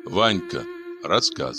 Ванька. Рассказ.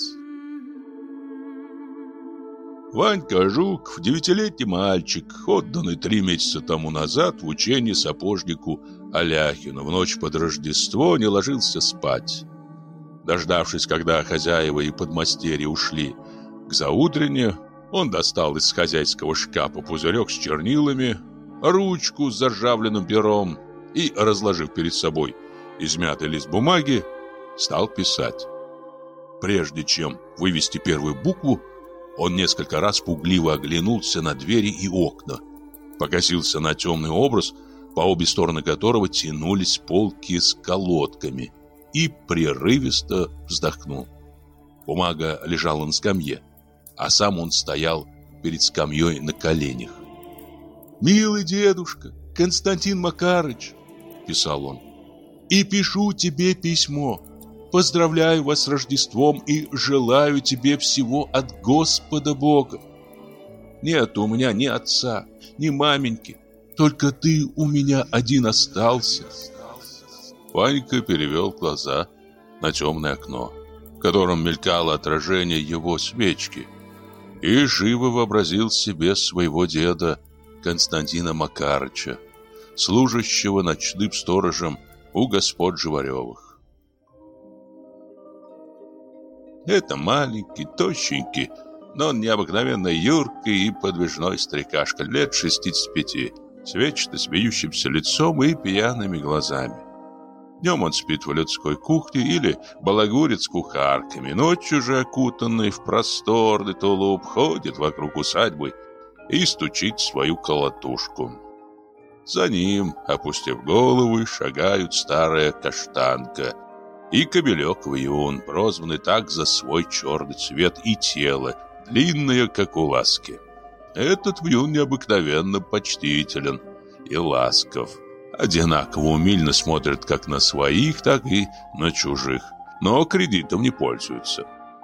Ванька Жуков, 9-летний мальчик, отданный 3 месяца тому назад в учение сапожнику Аляхину, в ночь под Рождество не ложился спать. Дождавшись, когда хозяева и подмастерья ушли к заутрене, он достал из хозяйского шкафа пузырек с чернилами, ручку с заржавленным пером и, разложив перед собой измятый лист бумаги, стал писать. Прежде чем вывести первую букву, он несколько раз пугливо оглянулся на двери и окна, покосился на темный образ, по обе стороны которого тянулись полки с колодками, и прерывисто вздохнул. Бумага лежала на скамье, а сам он стоял перед скамьей на коленях. «Милый дедушка, Константин Макарыч», — писал он, — «и пишу тебе письмо. Поздравляю вас с Рождеством и желаю тебе всего от Господа Бога. Нет у меня ни отца, ни маменьки, только ты у меня один остался». Ванька перевел глаза на темное окно, в котором мелькало отражение его свечки, и живо вообразил себе своего деда Константина Макарыча, служащего ночным сторожем у господ Живаревых. Это маленький, тощенький, но необыкновенно юркий и подвижной старикашка лет 65, с вечно смеющимся лицом и пьяными глазами. Днем он спит в людской кухне или балагурит с кухарками, ночью же, окутанный в просторный тулуп, ходит вокруг усадьбы и стучит свою колотушку. За ним, опустив головы, шагают старая каштанка и кобелек Вьюн, прозванный так за свой черный цвет и тело, длинное, как у ласки. Этот Вьюн необыкновенно почтителен и ласков, одинаково умильно смотрит как на своих, так и на чужих, но кредитом не пользуется.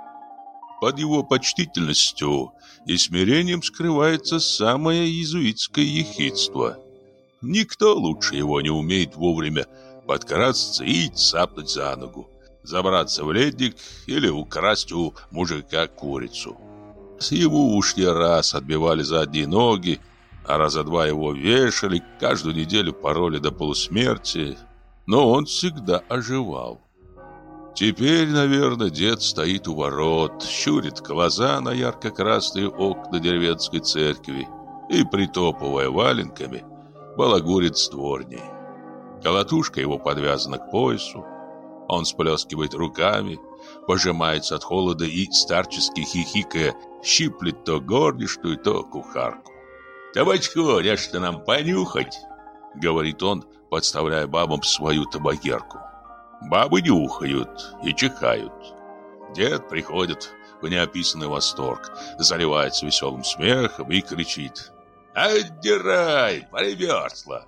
Под его почтительностью и смирением скрывается самое иезуитское ехидство. Никто лучше его не умеет вовремя подкрасться и цапнуть за ногу, забраться в ледник или украсть у мужика курицу. Ему уж не раз отбивали задние ноги, а раза два его вешали, каждую неделю пороли до полусмерти, но он всегда оживал. Теперь, наверное, дед стоит у ворот, щурит глаза на ярко-красные окна деревенской церкви и, притопывая валенками, балагурит с дворней. Колотушка его подвязана к поясу. Он сплескивает руками, пожимается от холода и, старчески хихикая, щиплет то горничную, то кухарку. «Табачку, решта нам понюхать», — говорит он, подставляя бабам свою табакерку. Бабы нюхают и чихают. Дед приходит в неописанный восторг, заливается веселым смехом и кричит: «Отдирай, примерзла!»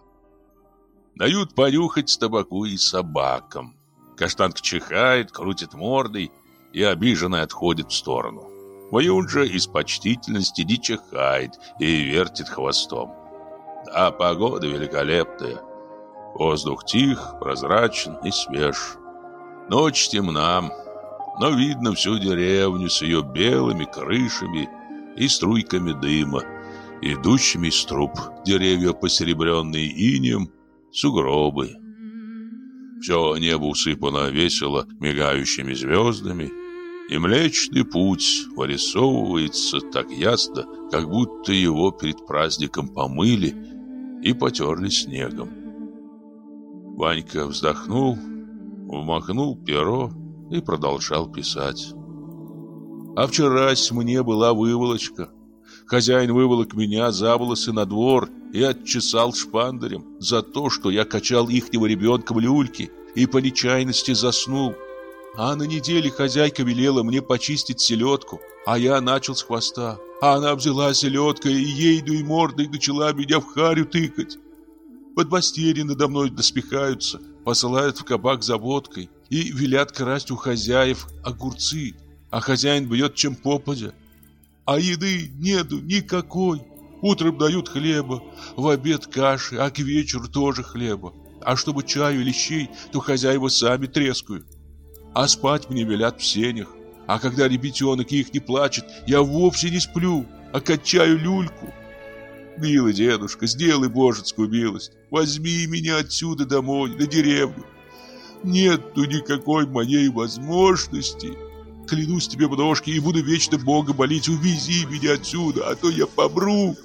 Дают понюхать табаку и собакам. Каштанка чихает, крутит мордой и обиженно отходит в сторону. Вьюн же из почтительности не чихает и вертит хвостом. А погода великолепная. Воздух тих, прозрачен и свеж. Ночь темна, но видно всю деревню с ее белыми крышами и струйками дыма, идущими из труб. Деревья, посеребренные инеем, сугробы. Все небо усыпано весело мигающими звездами, и Млечный Путь вырисовывается так ясно, как будто его перед праздником помыли и потерли снегом. Ванька вздохнул, вмахнул перо и продолжал писать. А вчерась мне была выволочка. Хозяин выволок меня за волосы на двор и отчесал шпандарем за то, что я качал ихнего ребенка в люльке и по нечаянности заснул. А на неделе хозяйка велела мне почистить селедку, а я начал с хвоста. А она взяла селедкой и ейду и мордой начала меня в харю тыкать. Подмастерья надо мной доспехаются, посылают в кабак за водкой и велят красть у хозяев огурцы, а хозяин бьет чем попадя. А еды нету никакой. Утром дают хлеба, в обед каши, а к вечеру тоже хлеба. А чтобы чаю или щей, то хозяева сами трескают. А спать мне велят в сенях. А когда ребятенок их не плачет, я вовсе не сплю, а качаю люльку. Милый дедушка, сделай божескую милость. Возьми меня отсюда домой, на деревню. Нету никакой моей возможности. Клянусь тебе в ножки и буду вечно Бога молить. Увези меня отсюда, а то я помру.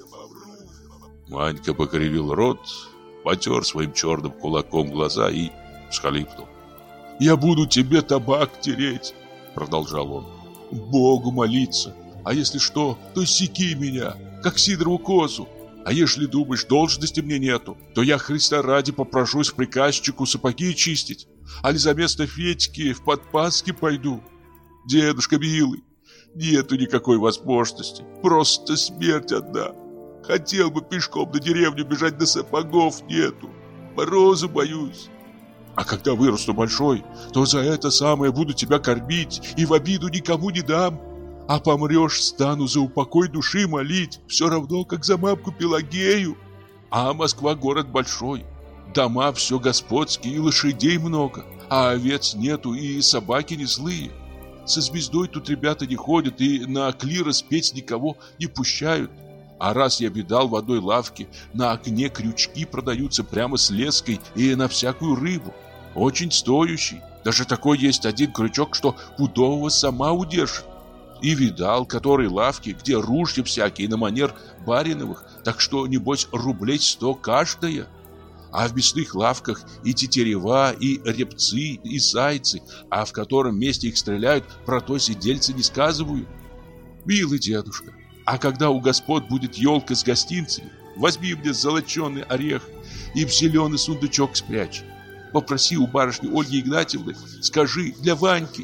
Ванька покривил рот, потер своим черным кулаком глаза и всхлипнул. «Я буду тебе табак тереть», — продолжал он, — «Богу молиться. А если что, то секи меня, как Сидорову козу. А если думаешь, должности мне нету, то я Христа ради попрошусь в приказчику сапоги чистить, али за место Федьки в подпаски пойду. Дедушка милый, нету никакой возможности, просто смерть одна. Хотел бы пешком на деревню бежать, да сапогов нету, мороза боюсь. А когда вырасту большой, то за это самое буду тебя кормить и в обиду никому не дам. А помрешь, стану за упокой души молить, все равно, как за мамку Пелагею. А Москва город большой, дома все господские, и лошадей много, а овец нету, и собаки не злые. Со звездой тут ребята не ходят, и на клирос петь никого не пущают. А раз я видал в одной лавке, на окне крючки продаются прямо с леской и на всякую рыбу. Очень стоящий. Даже такой есть один крючок, что пудового сама удержит. И видал, которые лавки, где ружья всякие на манер бариновых, так что, небось, рублей 100 каждая. А в мясных лавках и тетерева, и репцы, и зайцы, а в котором месте их стреляют, про то сидельцы не сказывают. Милый дедушка, а когда у господ будет елка с гостинцами, возьми мне золоченый орех и в зеленый сундучок спрячь. Попроси у барышни Ольги Игнатьевны, скажи, для Ваньки.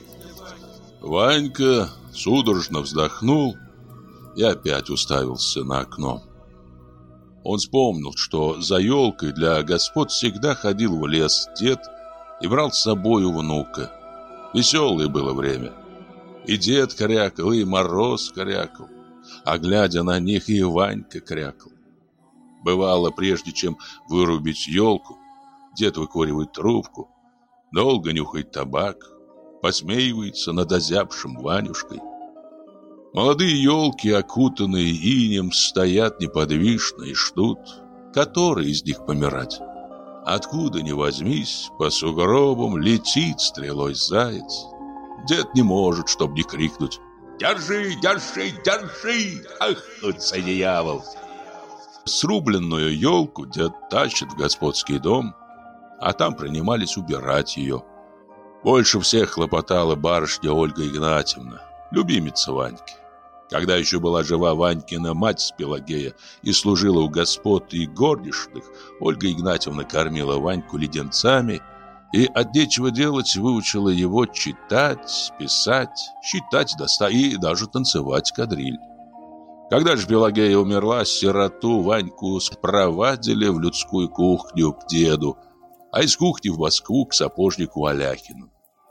Ванька судорожно вздохнул и опять уставился на окно. Он вспомнил, что за елкой для господ всегда ходил в лес дед и брал с собою внука. Веселое было время. И дед крякал, и Мороз крякал, а глядя на них и Ванька крякал. Бывало, прежде чем вырубить елку, дед выкуривает трубку, долго нюхает табак, посмеивается над озябшим Ванюшкой. Молодые елки, окутанные инем, стоят неподвижно и ждут, который из них помирать. Откуда ни возьмись, по сугробам летит стрелой заяц. Дед не может, чтоб не крикнуть: «Держи, держи, держи! Ах, утца дьявол!» Срубленную елку дед тащит в господский дом, а там принимались убирать ее. Больше всех хлопотала барышня Ольга Игнатьевна, любимица Ваньки. Когда еще была жива Ванькина мать Пелагея и служила у господ и горничных, Ольга Игнатьевна кормила Ваньку леденцами и от нечего делать выучила его читать, писать, считать до 100 и даже танцевать кадриль. Когда же Пелагея умерла, сироту Ваньку спровадили в людскую кухню к деду, а из кухни в Москву к сапожнику Аляхину.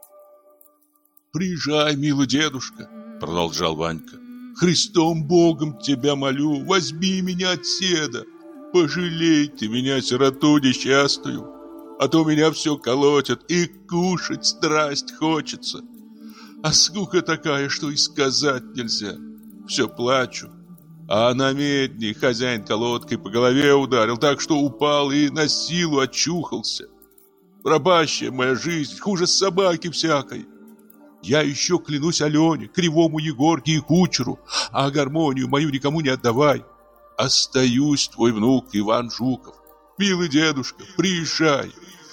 «Приезжай, милый дедушка», — продолжал Ванька. «Христом Богом тебя молю, возьми меня от седа. Пожалей ты меня, сироту несчастную, а то меня все колотят, и кушать страсть хочется. А скука такая, что и сказать нельзя. Все плачу. А на медне хозяин колодкой по голове ударил, так что упал и на силу очухался. Пропащая моя жизнь, хуже собаки всякой. Я еще клянусь Алене, кривому Егорке и кучеру, а гармонию мою никому не отдавай. Остаюсь твой внук Иван Жуков. Милый дедушка, приезжай».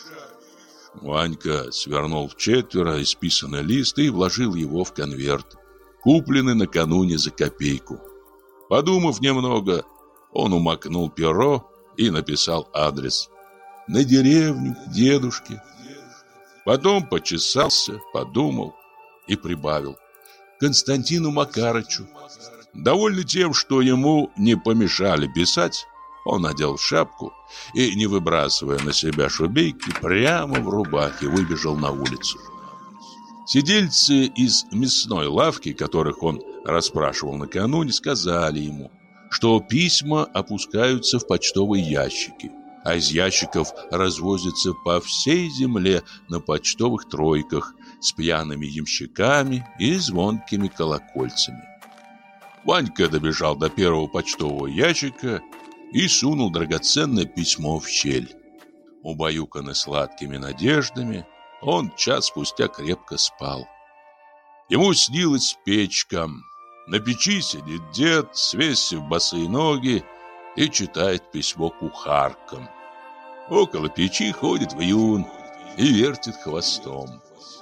Ванька свернул вчетверо исписанный лист и вложил его в конверт, купленный накануне за копейку. Подумав немного, он умакнул перо и написал адрес: «На деревню к дедушке». Потом почесался, подумал и прибавил: «Константину Макарычу». Довольный тем, что ему не помешали писать, он надел шапку и, не выбрасывая на себя шубейки, прямо в рубахе выбежал на улицу. Сидельцы из мясной лавки, которых он расспрашивал накануне, сказали ему, что письма опускаются в почтовые ящики, а из ящиков развозятся по всей земле на почтовых тройках с пьяными ямщиками и звонкими колокольцами. Ванька добежал до первого почтового ящика и сунул драгоценное письмо в щель. Убаюканный сладкими надеждами, он час спустя крепко спал. Ему снилась печка. На печи сидит дед, свесив босые ноги, и читает письмо кухаркам. Около печи ходит вьюн и вертит хвостом.